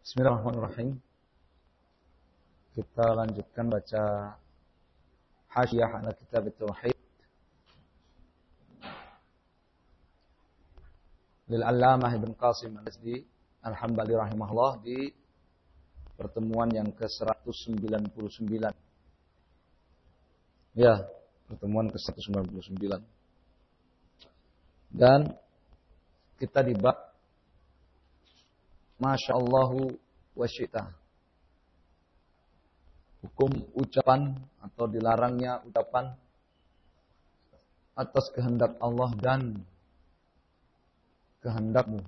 Bismillahirrahmanirrahim. Kita lanjutkan baca Hasyiah ala Kitab Tauhid lil Allamah Ibn Qasim Al-Azdi Al-Hambali rahimahullah di pertemuan yang ke-199. Ya, pertemuan ke-199. Dan kita di bab Masyaallahu wa syi'ta. Hukum ucapan atau dilarangnya ucapan atas kehendak Allah dan kehendakmu.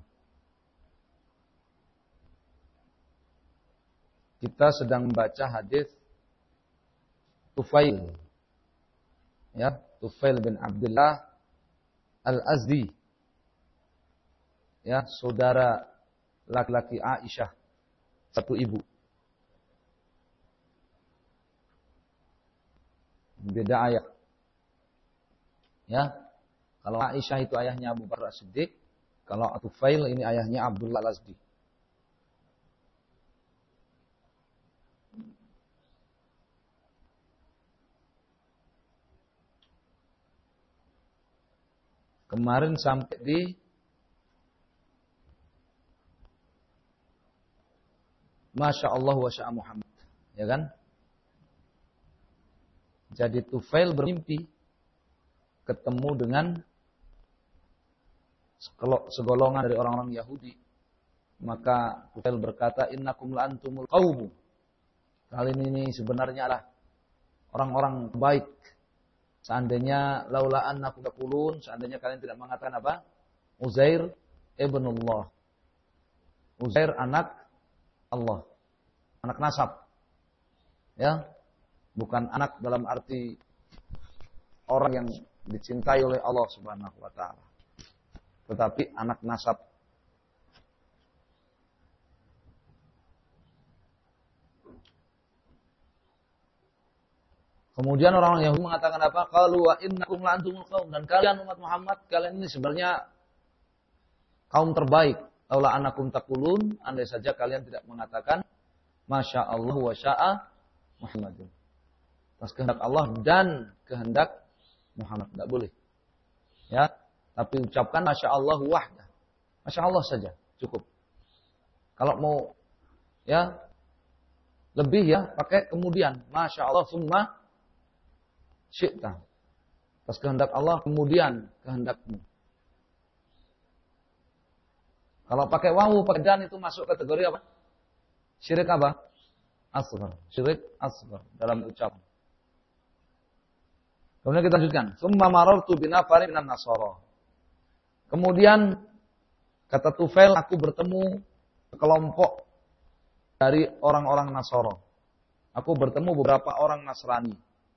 Kita sedang membaca hadis Tufail. Ya, Tufail bin Abdullah Al-Azdi. Ya, saudara laki-laki Aisyah, satu ibu. Beda ayah. Ya. Kalau Aisyah itu ayahnya Abu Bakar As-Siddiq, kalau Tufail ini ayahnya Abdullah Al-Azdi. Kemarin sampai di Masya Allah wa sya'a Muhammad. Ya kan? Jadi Tufail bermimpi ketemu dengan segolongan dari orang-orang Yahudi. Maka Tufail berkata, innakum la'antumul qawmu. Kalian ini sebenarnya adalah orang-orang baik. Seandainya laula annakum taqulun, seandainya kalian tidak mengatakan apa? Uzair ibnullah. Uzair anak Allah, anak nasab, ya, bukan anak dalam arti orang yang dicintai oleh Allah Subhanahu Wa Taala, tetapi anak nasab. Kemudian orang Yahudi mengatakan apa? Qalu wa innakum la'antumul qaum, dan kalian umat Muhammad, kalian ini sebenarnya kaum terbaik. Laula annakum taqulun, andai saja kalian tidak mengatakan Masya Allah wa sya'a Muhammadun. Atas kehendak Allah dan kehendak Muhammad. Tidak boleh. Ya, tapi ucapkan Masya Allah wahdah. Masya Allah saja, cukup. Kalau mau ya lebih ya pakai kemudian Masya Allah summa syi'ta. Atas kehendak Allah kemudian kehendakmu. Kalau pakai wawu, pakai dan itu masuk kategori apa? Syirik apa? Asghar. Syirik asghar dalam ucapan. Kemudian kita lanjutkan. Tsumma marartu binafarin minan nasara. Kemudian kata Tufail, aku bertemu sekelompok dari orang-orang Nasara. Aku bertemu beberapa orang Nasrani.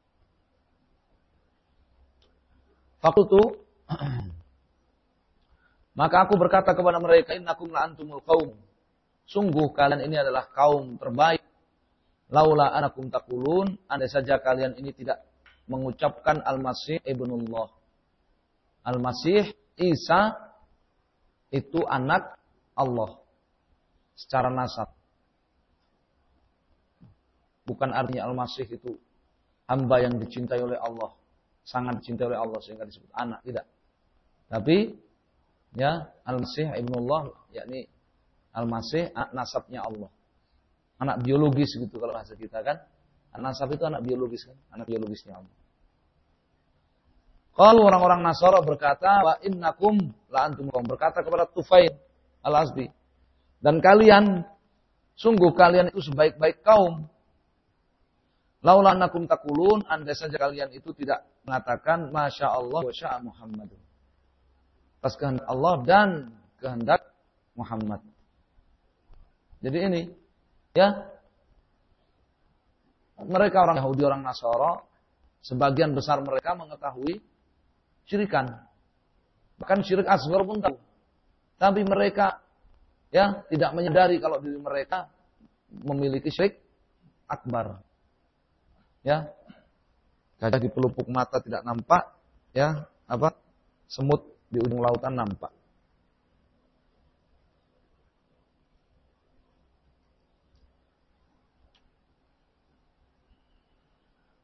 Fakultu maka aku berkata kepada mereka, innakum la'antumul qaum. Sungguh kalian ini adalah kaum terbaik. Laula anakum taqulun, andai saja kalian ini tidak mengucapkan Al-Masih ibnullah. Al-Masih Isa itu anak Allah secara nasab. Bukan artinya Al-Masih itu hamba yang dicintai oleh Allah, sangat dicintai oleh Allah sehingga disebut anak, tidak. Tapi ya, Al-Masih ibnullah, yakni Al-Masih nasabnya Allah. Anak biologis gitu kalau bahasa kita kan. Nasab itu anak biologis kan, anak biologisnya Allah. Kalau orang-orang Nasara berkata, wa innakum la'antum qaum, berkata kepada Tufail Al-Azdi, dan kalian sungguh kalian itu sebaik-baik kaum. Laula annakum taqulun, andai saja kalian itu tidak mengatakan Masya Allah wa sya'a Muhammadun. Atas kehendak Allah dan kehendak Muhammad. Jadi ini, ya, mereka orang Yahudi, orang Nasara, sebagian besar mereka mengetahui syirikan. Bahkan syirik asghar pun tahu. Tapi mereka, ya, tidak menyadari kalau diri mereka memiliki syirik akbar. Ya, gajah di pelupuk mata tidak nampak, ya, apa? Semut di ujung lautan nampak.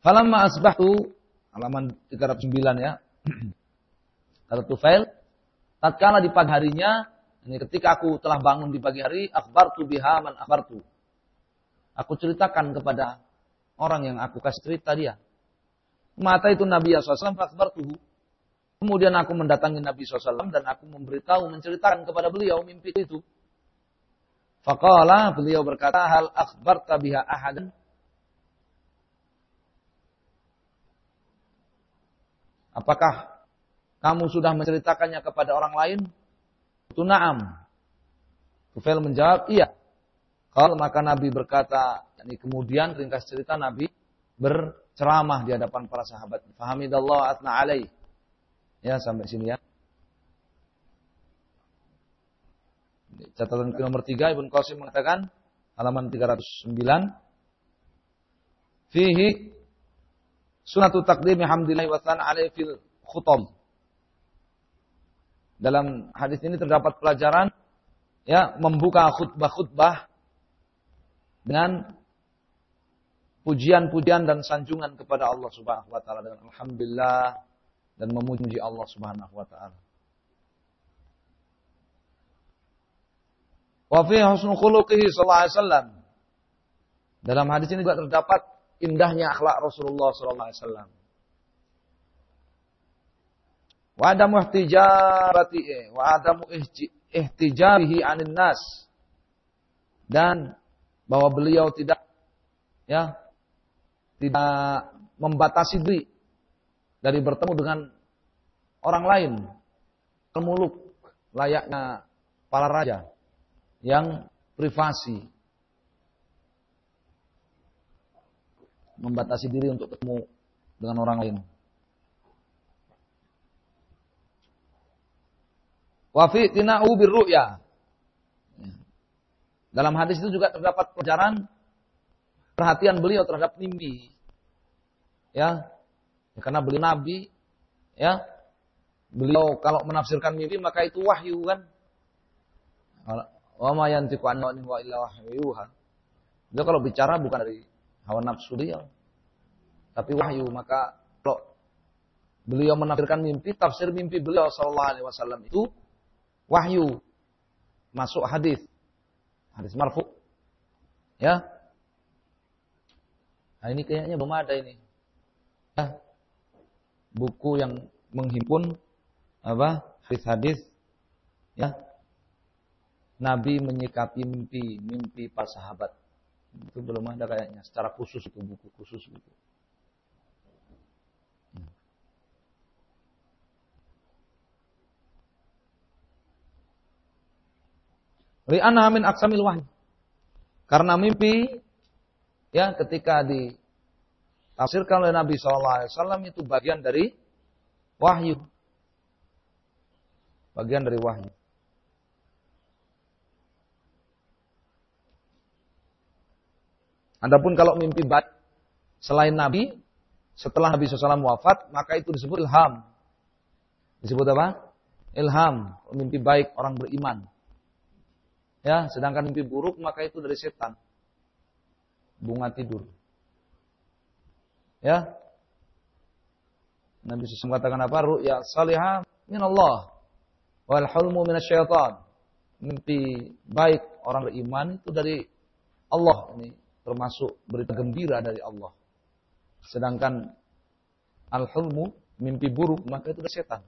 Falamma asbahtu, halaman 309 ya. Kata Tufail, tatkala di pagi harinya, ini ketika aku telah bangun di pagi hari, akhbartu biha man akhbartu. Aku ceritakan kepada orang yang aku kasih cerita dia. Mata itu Nabi SAW, akhbartuhu. Kemudian aku mendatangi Nabi SAW dan aku memberitahu, menceritakan kepada beliau mimpi itu. Faqala, beliau berkata, hal akhbarta biha ahadan. Apakah kamu sudah menceritakannya kepada orang lain? Itu na'am. Tufail menjawab, iya. Kalau maka Nabi berkata, yani kemudian ringkas cerita Nabi berceramah di hadapan para sahabat. Fahamidallah atna alaih. Ya, sampai sini ya. Catatan nomor 3, Ibnu Qasim mengatakan, halaman 309. Fihi sunatu taqdimi hamdillahi wa tsan alaihi fil khutam. Dalam hadis ini terdapat pelajaran ya membuka khutbah-khutbah dengan pujian-pujian dan sanjungan kepada Allah Subhanahu wa taala dengan alhamdulillah dan memuji Allah Subhanahu wa taala. Wa fi husnul khuluqihi sallallahu alaihi wasallam. Dalam hadis ini juga terdapat indahnya akhlak Rasulullah sallallahu alaihi wasallam. Wa adamu ihtijabihi 'anil nas. Dan bahwa beliau tidak membatasi diri dari bertemu dengan orang lain, muluk layaknya para raja yang privasi, membatasi diri untuk ketemu dengan orang lain. Wa fi tina'u birru'ya. Dalam hadis itu juga terdapat pelajaran perhatian beliau terhadap mimpi. Ya. Karena beliau nabi, ya. Beliau kalau menafsirkan mimpi maka itu wahyu kan. Wa ma yantiqu anhu wa illa wahyuha. Beliau kalau bicara bukan dari hawa nafsu dia, tapi wahyu. Maka kalau beliau menafsirkan mimpi, tafsir mimpi beliau sallallahu alaihi wasallam itu wahyu, masuk hadis marfu. Ya. Nah, ini kayaknya belum ada ini. Ya. Buku yang menghimpun hadis-hadis ya. Nabi menyikapi mimpi para sahabat. Itu belum ada kayaknya secara khusus, itu buku khusus gitu. Ri'anha min aqsamil wahyi. Karena mimpi ya ketika ditafsirkan oleh Nabi SAW itu bagian dari wahyu. Bagian dari wahyu. Adapun kalau mimpi baik selain Nabi, setelah Nabi SAW wafat, maka itu disebut ilham. Disebut apa? Ilham, mimpi baik orang beriman. Ya, sedangkan mimpi buruk maka itu dari setan. Bunga tidur. Ya. Nabi SAW katakan apa? Ru'ya salihah min Allah wal hulmu minasyaitan. Mimpi baik orang beriman itu dari Allah, ini termasuk berita gembira dari Allah. Sedangkan al-hulmu, mimpi buruk, maka itu dari setan.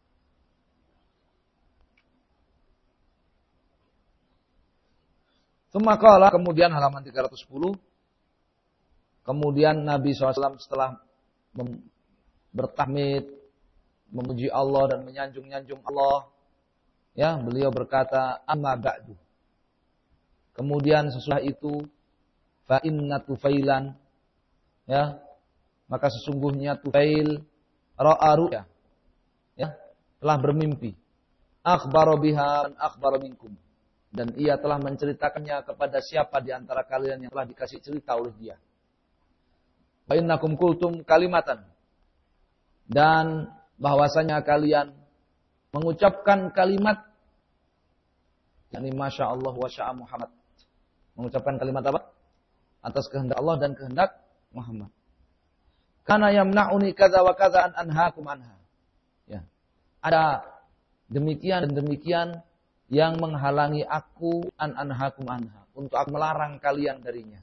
Semakala kemudian halaman 310. Kemudian Nabi SAW setelah bertahmid, memuji Allah dan menyanjung-nyanjung Allah, ya, beliau berkata, amma ba'du. Kemudian sesudah itu, fa inna Tufailan, ya, maka sesungguhnya Tufail ra'a ru'ya, ya, telah bermimpi. Akhbara biha man akhbara minkum. Dan ia telah menceritakannya kepada siapa di antara kalian yang telah dikasih cerita oleh dia. Wa innakum qultum kalimatan. Dan bahwasanya kalian mengucapkan kalimat, yakni Masya Allah wa sya'a Muhammad. Mengucapkan kalimat apa? Atas kehendak Allah dan kehendak Muhammad. Kana yamna'uni kadza wa kadza an anhaakum anha. Ya. Ada demikian dan demikian yang menghalangi aku an anhaakum anha, untuk aku melarang kalian darinya.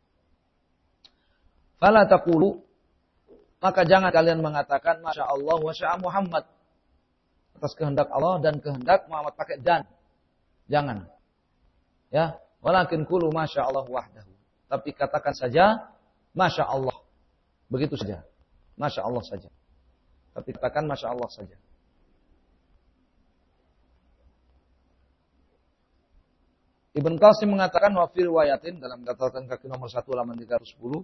Fala taqulu, maka jangan kalian mengatakan masya Allah wa syaa Muhammad, atas kehendak Allah dan kehendak Muhammad, pakai dan. Jangan. Ya, walakin qulu masya Allah wahdahu. Tapi katakan saja masya Allah. Begitu saja. Masya Allah saja. Tapi katakan masya Allah saja. Ibn Qasim mengatakan wa fi riwayatin, dalam catatan kaki nomor 1 halaman 310.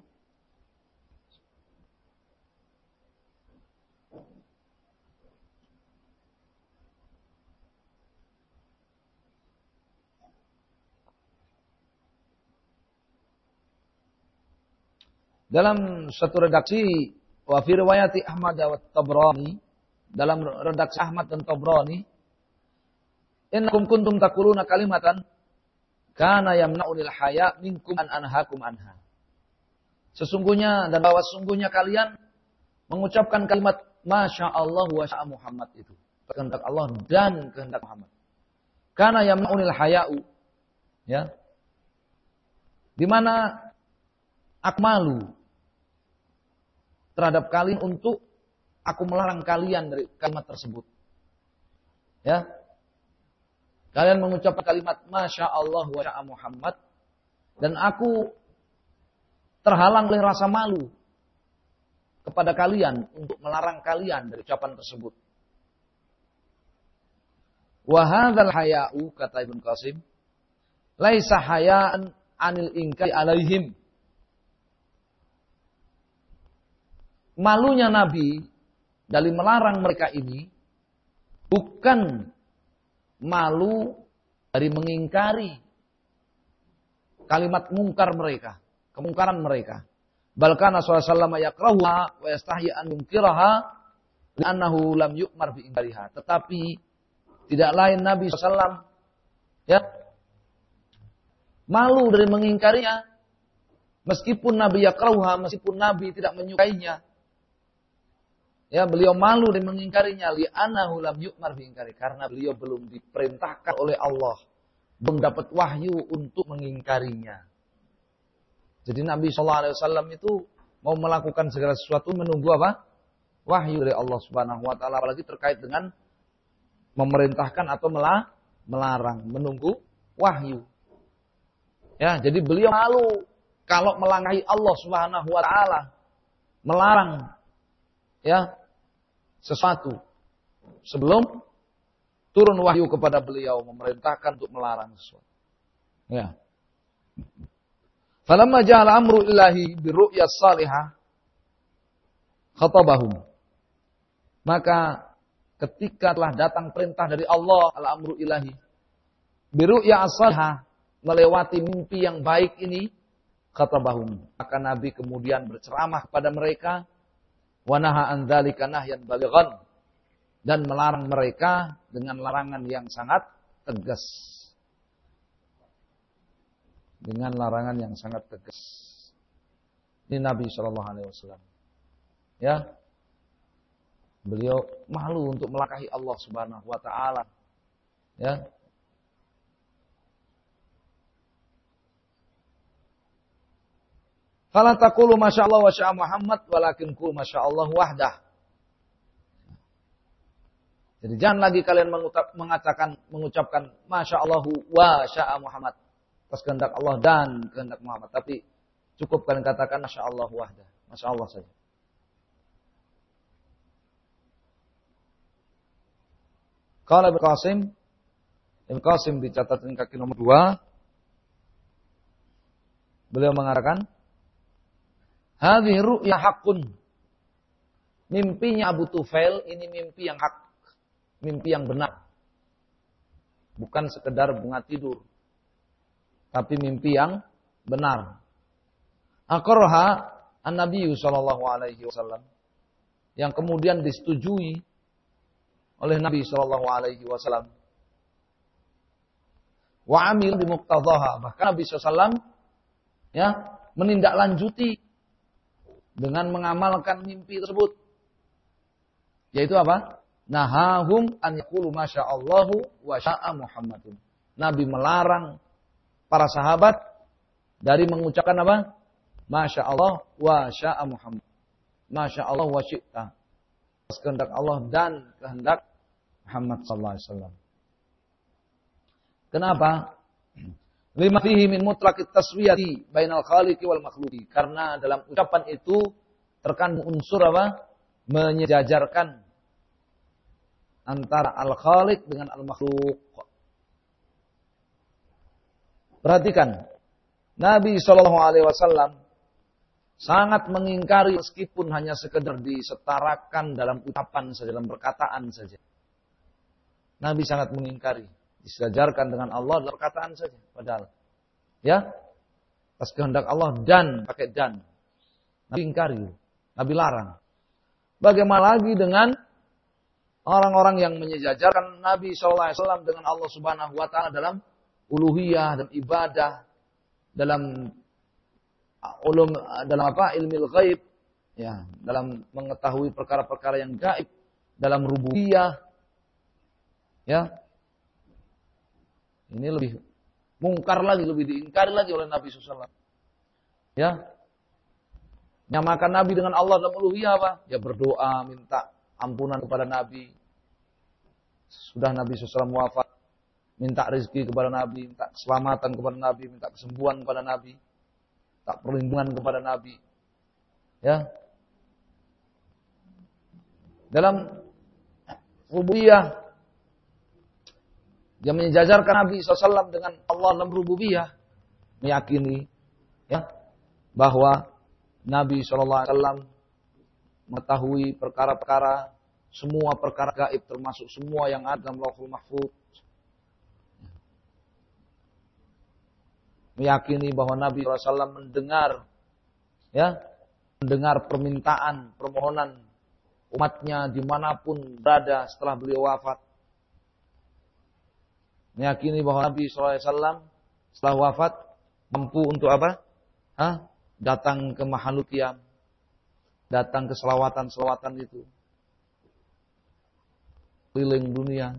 Dalam satu redaksi wa fi riwayati Ahmad wa Tabrani, dalam redaksi Ahmad dan Tabrani, innakum kuntum taquluna kalimatan kana yamna'unil haya minkum an anhaakum anha. Sesungguhnya dan bahwa sesungguhnya kalian mengucapkan kalimat masya Allah wa syaa Muhammad itu, kehendak Allah dan kehendak Muhammad. Kana yamna'unil haya'u, ya. Di mana aku malu terhadap kalian untuk aku melarang kalian dari kalimat tersebut. Ya. Kalian mengucapkan kalimat masya Allah wa syaa Muhammad dan aku terhalang oleh rasa malu kepada kalian untuk melarang kalian dari ucapan tersebut. Wa hadzal haya'u, kata Ibnu Qasim, laisa haya'an anil inkari alaihim. Malunya Nabi dari melarang mereka ini bukan malu dari mengingkari kalimat mungkar mereka, kemungkaran mereka. Balkana sallallahu alaihi wasallam yakrahuha wa yastahyi an yunkiraha li'annahu lam yu'mar bi inkariha. Tetapi tidak lain Nabi SAW ya malu dari mengingkarinya, meskipun Nabi yakrahuha, meskipun Nabi tidak menyukainya. Ya, beliau malu dan mengingkarinya li'annahu lam yu'mar bi'ingkari, karena beliau belum diperintahkan oleh Allah, belum dapat wahyu untuk mengingkarinya. Jadi Nabi SAW itu mau melakukan segala sesuatu menunggu apa? Wahyu dari Allah Subhanahu wa taala, apalagi terkait dengan memerintahkan atau melarang, menunggu wahyu. Ya, jadi beliau malu kalau melangkahi Allah Subhanahu wa taala, melarang ya sesuatu sebelum turun wahyu kepada beliau memerintahkan untuk melarang sesuatu. Ya. Falamma ja'ala amru ilahi birru'yas salihah khatabahum. Maka ketika telah datang perintah dari Allah al-amru ilahi birru'yas salihah, melewati mimpi yang baik ini, khatabahum, maka Nabi kemudian berceramah kepada mereka. Wa naha an dzalika nahyan balighan, dan melarang mereka dengan larangan yang sangat tegas. Dengan larangan yang sangat tegas. Ini Nabi sallallahu alaihi wasallam. Ya. Beliau malu untuk melangkahi Allah Subhanahu wa taala. Ya. Fala taqulu masyaallah wa syaa Muhammad walakin qul masyaallah wahdah. Jadi jangan lagi kalian mengucapkan masyaallah wa syaa Muhammad, atas kehendak Allah dan kehendak Muhammad, tapi cukup kalian katakan masyaallah wahdah, masyaallah saja. Qala Ibnu Qasim di catatan kaki nomor 2, beliau mengatakan hadhihi ru'ya haqqun. Mimpinya Abu Tufail ini mimpi yang hak, mimpi yang benar. Bukan sekedar bunga tidur, tapi mimpi yang benar. Aqarraha an-Nabi sallallahu alaihi wasallam, yang kemudian disetujui oleh Nabi sallallahu alaihi wasallam. Wa amil bi muqtadhaha, bahkan Nabi sallallahu alaihi wasallam ya menindaklanjuti dengan mengamalkan mimpi tersebut. Yaitu apa? Nahahum an yaqulu masyaallahu wa syaa Muhammadun. Nabi melarang para sahabat dari mengucapkan apa? Masya Allah wa syaa Muhammad. Masya Allah wa syi'ta. Kehendak Allah dan kehendak Muhammad sallallahu alaihi wasallam. Kenapa? Lima fihi min mutlaqit taswiyati bainal khaliqi wal makhluqi. Karena dalam ucapan itu terkandung unsur apa? Menyejajarkan antara al-khaliq dengan al-makhluk. Perhatikan, Nabi SAW sangat mengingkari meskipun hanya sekedar disetarakan dalam ucapan saja, dalam perkataan saja. Nabi sangat mengingkari, disejajarkan dengan Allah dalam perkataan saja. Padahal, ya, atas kehendak Allah dan, pakai dan. Nabi ingkari, Nabi larang. Bagaimana lagi dengan orang-orang yang menyejajarkan Nabi SAW dengan Allah Subhanahu Wa Taala dalam uluhiyah dan ibadah, dalam ilmu ghaib, ya, dalam mengetahui perkara-perkara yang gaib, dalam rububiyah, ya. Ini lebih mungkar lagi, lebih diingkari lagi oleh Nabi SAW. Ya. Nyamakan Nabi dengan Allah dalam uluhiyah apa? Ya berdoa, minta ampunan kepada Nabi. Sudah Nabi SAW wafat, minta rezeki kepada Nabi, minta keselamatan kepada Nabi, minta kesembuhan kepada Nabi, minta perlindungan kepada Nabi. Ya. Dalam rububiyah, dia menyejajarkan Nabi SAW dengan Allah dalam rububiyah, meyakini, ya, bahwa Nabi SAW mengetahui perkara-perkara, semua perkara gaib termasuk semua yang ada dalam Lauhul Mahfuz. Meyakini bahwa Nabi SAW mendengar, ya, mendengar permintaan, permohonan umatnya dimanapun berada setelah beliau wafat. Meyakini bahwa Nabi SAW setelah wafat mampu untuk apa? Datang ke makhluk qiyam, datang ke selawatan-selawatan itu, keliling dunia.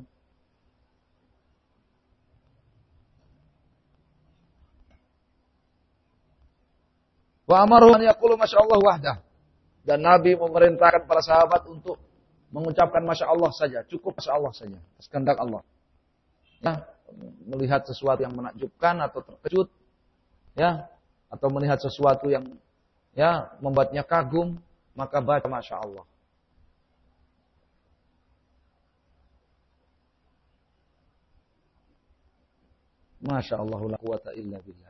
Wa amaru an yaqulu masyaallah wahdah. Dan Nabi memerintahkan para sahabat untuk mengucapkan masya Allah saja, cukup masya Allah saja, kehendak Allah. Ya, melihat sesuatu yang menakjubkan atau terkejut, ya, atau melihat sesuatu yang, ya, membuatnya kagum, maka baca masya Allah. Masya Allah la quwata illa billah.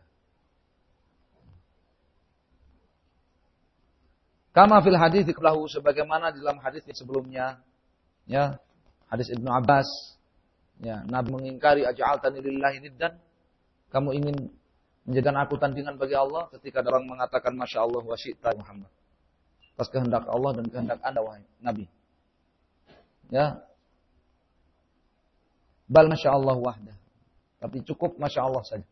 Kama fil hadits qablahu, sebagaimana di dalam hadis sebelumnya, ya, hadis Ibnu Abbas, ya, Nabi mengingkari aj'altani lillahi niddan, kamu ingin menjadikan aku tandingan bagi Allah, ketika ada orang mengatakan masya Allah wa syi'ta Muhammad, atas kehendak Allah dan kehendak Anda wahai Nabi, ya, bal masya Allah wahdah, tapi cukup masya Allah saja.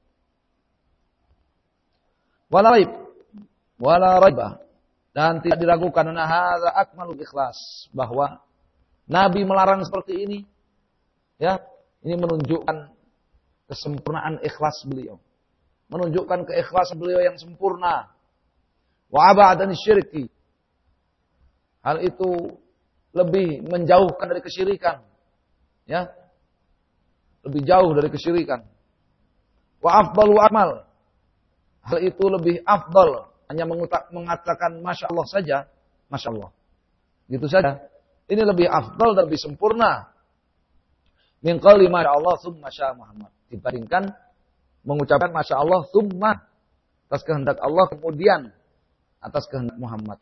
Wala raibah, dan tidak diragukan, anna hadza akmalul ikhlas, bahwa Nabi melarang seperti ini, ya, ini menunjukkan kesempurnaan ikhlas beliau, menunjukkan keikhlasan beliau yang sempurna. Wa aba'adani syirki, hal itu lebih menjauhkan dari kesyirikan, ya, lebih jauh dari kesyirikan. Wa afdalu amal, hal itu lebih afdal, hanya mengatakan masya Allah saja, masya Allah, gitu saja. Ini lebih afdal dan lebih sempurna min qawli masya Allah tsumma sya Muhammad, dibandingkan mengucapkan masya Allah tsumma, atas kehendak Allah kemudian atas kehendak Muhammad.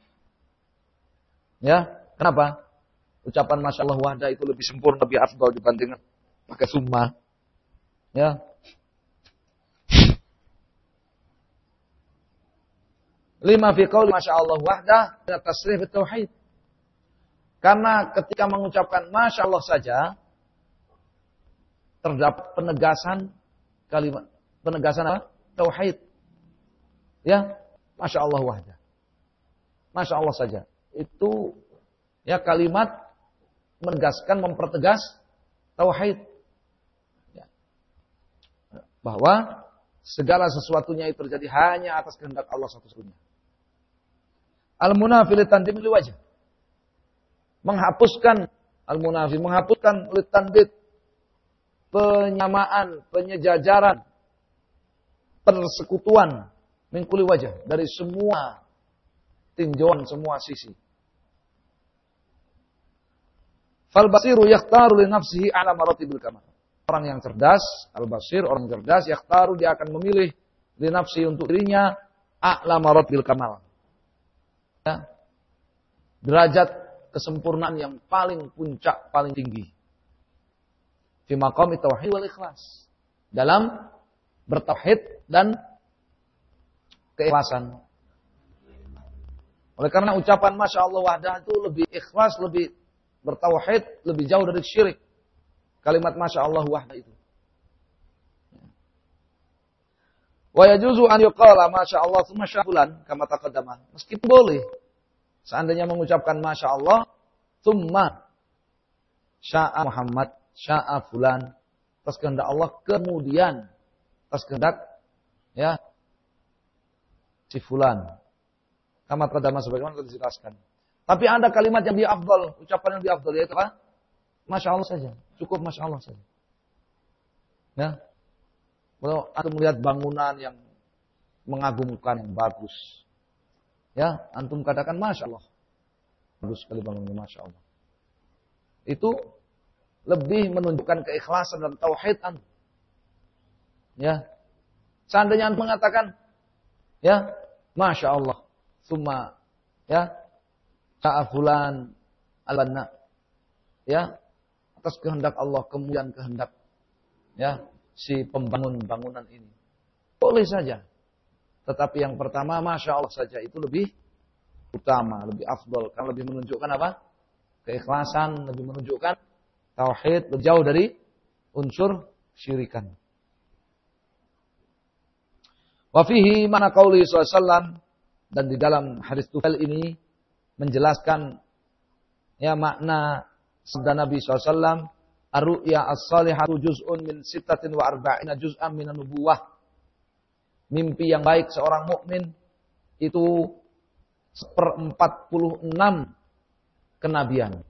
Ya, kenapa? Ucapan masya Allah wahda itu lebih sempurna, lebih afdal dibandingkan pakai tsumma. Ya. Lima fi qauli masya Allah wahdah dan tasrih tauhid. Karena ketika mengucapkan masya Allah saja terdapat penegasan kalimat, penegasan apa? Tauhid. Ya, masya Allah wahdah. Masya Allah saja. Itu ya kalimat menegaskan, mempertegas tauhid. Ya. Bahwa segala sesuatunya itu terjadi hanya atas kehendak Allah satu-satunya. Al-munafi litandid liwajh. Menghapuskan al-munafi, menghapuskan litandid, penyamaan, penyejajaran, persekutuan min kulli wajh, dari semua tinjauan, semua sisi. Fal basiru yakhtaru li nafsihi ala maratibil kamal. Orang yang cerdas, al-basir, orang cerdas, yakhtaru, dia akan memilih li nafsi, untuk dirinya, a'la maratibil kamal. Ya. Derajat kesempurnaan yang paling puncak, paling tinggi. Fi maqami tauhid wal ikhlas. Dalam bertauhid dan keikhlasan. Oleh karena ucapan Masya Allah wahdah itu lebih ikhlas, lebih bertauhid, lebih jauh dari syirik. Kalimat Masya Allah wahdah itu. Wa yajuzu an yuqala Masya Allah tsumma syafulan kama taqaddama. Meskipun boleh seandainya mengucapkan Masya Allah tsumma sya'a Muhammad, sya'a fulan, atas kehendak Allah, kemudian atas kehendak ya si fulan. Kama taqaddama, sebagaimana telah dijelaskan. Tapi ada kalimat yang lebih afdal, ucapan yang lebih afdal, yaitu apa? Masya Allah saja. Cukup Masya Allah saja. Ya. Kalau antum melihat bangunan yang mengagumkan, yang bagus. Ya, antum katakan Masya Allah. Bagus sekali bangunannya, Masya Allah. Itu lebih menunjukkan keikhlasan dan tauhid antum. Ya. Seandainya antum mengatakan, ya, Masya Allah. Summa, ya, ta'afulan al-banna. Ya, atas kehendak Allah, kemudian kehendak ya si pembangun bangunan ini. Boleh saja. Tetapi yang pertama Masya Allah saja itu lebih utama, lebih afdal, karena lebih menunjukkan apa? Keikhlasan, lebih menunjukkan tauhid, lebih jauh dari unsur syirikan. Wa fihi mana qauli sallallahu alaihi wasallam, dan di dalam hadis Tufail ini menjelaskan ya makna sabda Nabi SAW, ar-ru'ya as-salihatu juz'un min 46 juz'an minan nubuwah. Mimpi yang baik seorang mukmin itu 1/46 kenabian.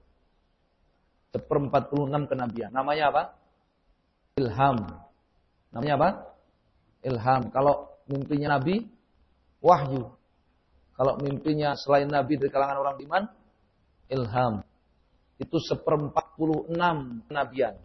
1/46 kenabian. Namanya apa? Ilham. Namanya apa? Ilham. Kalau mimpinya Nabi, wahyu. Kalau mimpinya selain Nabi dari kalangan orang iman, ilham. Itu 1/46 kenabian.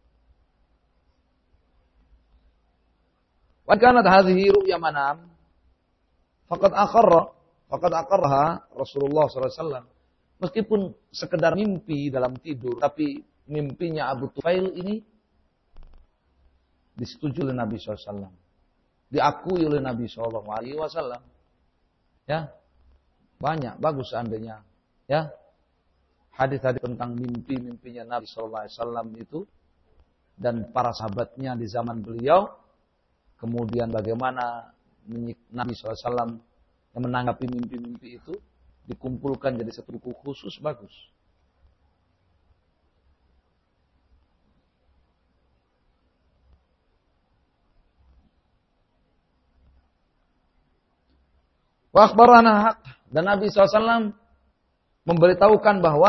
Wa kanat hadhihi ru'ya manam faqad aqarraha Rasulullah SAW. Meskipun sekedar mimpi dalam tidur, tapi mimpinya Abu Tufail ini disetujui oleh Nabi SAW. Diakui oleh Nabi SAW. Ya. Banyak, bagus seandainya. Ya. Hadis-hadis tentang mimpi-mimpinya Nabi SAW itu dan para sahabatnya di zaman beliau, kemudian bagaimana Nabi SAW yang menanggapi mimpi-mimpi itu, dikumpulkan jadi satu buku khusus, bagus. Wa akhbarana, dan Nabi SAW memberitahukan bahwa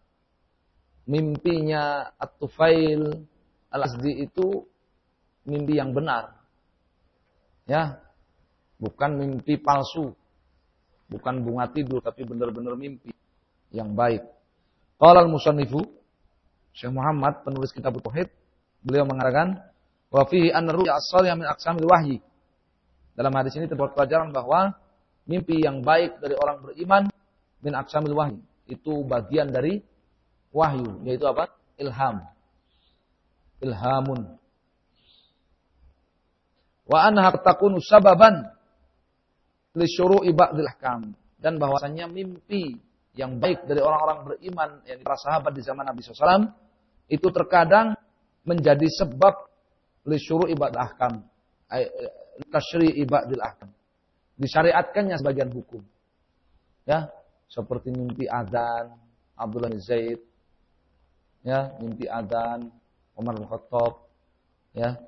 mimpinya At-Tufail Al-Azdi itu mimpi yang benar. Ya. Bukan mimpi palsu. Bukan bunga tidur, tapi benar-benar mimpi yang baik. Qala al-musannifu, Syekh Muhammad, penulis kitab Tauhid, beliau mengatakan, wa fihi anna ru'ya as-salihah min aqsamil wahyi. Dalam hadis ini terdapat pelajaran bahwa mimpi yang baik dari orang beriman min aqsamil wahyi, itu bagian dari wahyu, yaitu apa? Ilham. Ilhamun. Wa anha takunu sababan li syuru'i ba'dil ahkam, dan bahwasanya mimpi yang baik dari orang-orang beriman, yang para sahabat di zaman Nabi SAW, itu terkadang menjadi sebab li syuru'i ba'dil ahkam, tasyri'i ba'dil ahkam, disyariatkannya sebagian hukum. Ya, seperti mimpi adzan Abdullah bin Zaid, ya, mimpi adzan Umar bin Khattab, ya.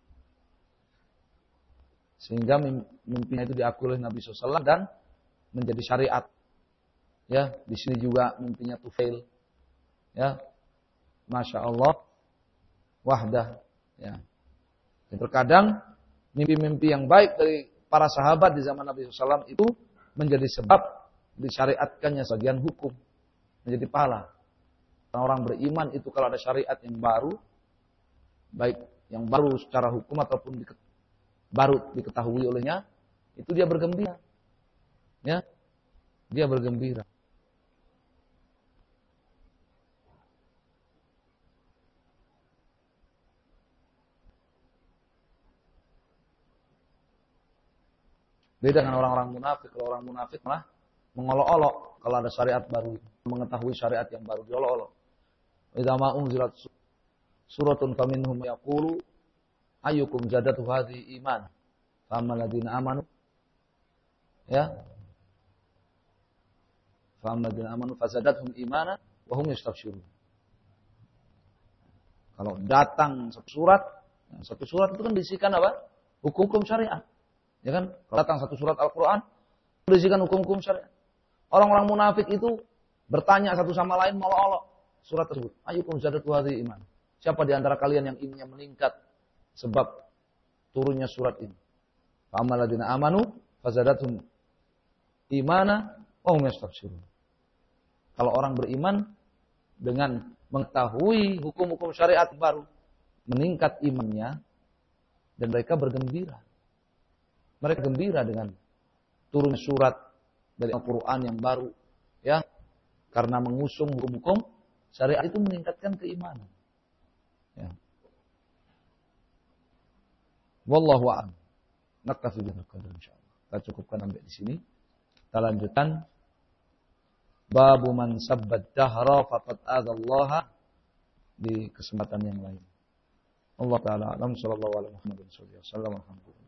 Sehingga mimpinya itu diakui oleh Nabi SAW dan menjadi syariat. Ya, di sini juga mimpinya Tufail. Ya. Masya Allah. Wahdah. Ya. Dan terkadang mimpi-mimpi yang baik dari para sahabat di zaman Nabi SAW itu menjadi sebab disyariatkannya sebagian hukum. Menjadi pahala. Orang beriman itu kalau ada syariat yang baru, baik yang baru secara hukum ataupun baru diketahui olehnya, itu dia bergembira. Ya. Dia bergembira. Beda dengan orang-orang munafik. Kalau orang munafik malah mengolok-olok kalau ada syariat baru, mengetahui syariat yang baru diolok-olok. Idza ma unzilat suratun faminhum yaqulu ayyukum zadatu hadhihi iman. Famal ladzina amanu, ya. Famal ladzina amanu fazadathum imana wa hum yastabsyirun. Kalau datang satu surat itu kan diisikan apa? Hukum-hukum syariat. Ya kan? Kalau datang satu surat Al-Quran, berisikan hukum-hukum syariat. Orang-orang munafik itu bertanya satu sama lain, molok-olok surat tersebut. Ayyukum zadatu hadhihi iman. Siapa di antara kalian yang imannya meningkat sebab turunnya surat ini? Fa'amal ladzina amanu fazadathum imana wa hum yastabsyirun. Kalau orang beriman dengan mengetahui hukum-hukum syariat baru, meningkat imannya dan mereka bergembira. Mereka gembira dengan turun surat dari Al-Quran yang baru. Ya, karena mengusung hukum-hukum syariat itu meningkatkan keimanan. Ya. Wallahu a'lam. Naktafi bihadzal qadar insyaallah. Kita cukupkan sampai di sini. Kita lanjutkan. Babu man sabbat dahra faqad adzallaha di kesempatan yang lain. Allah taala alam sallallahu alaihi wasallam.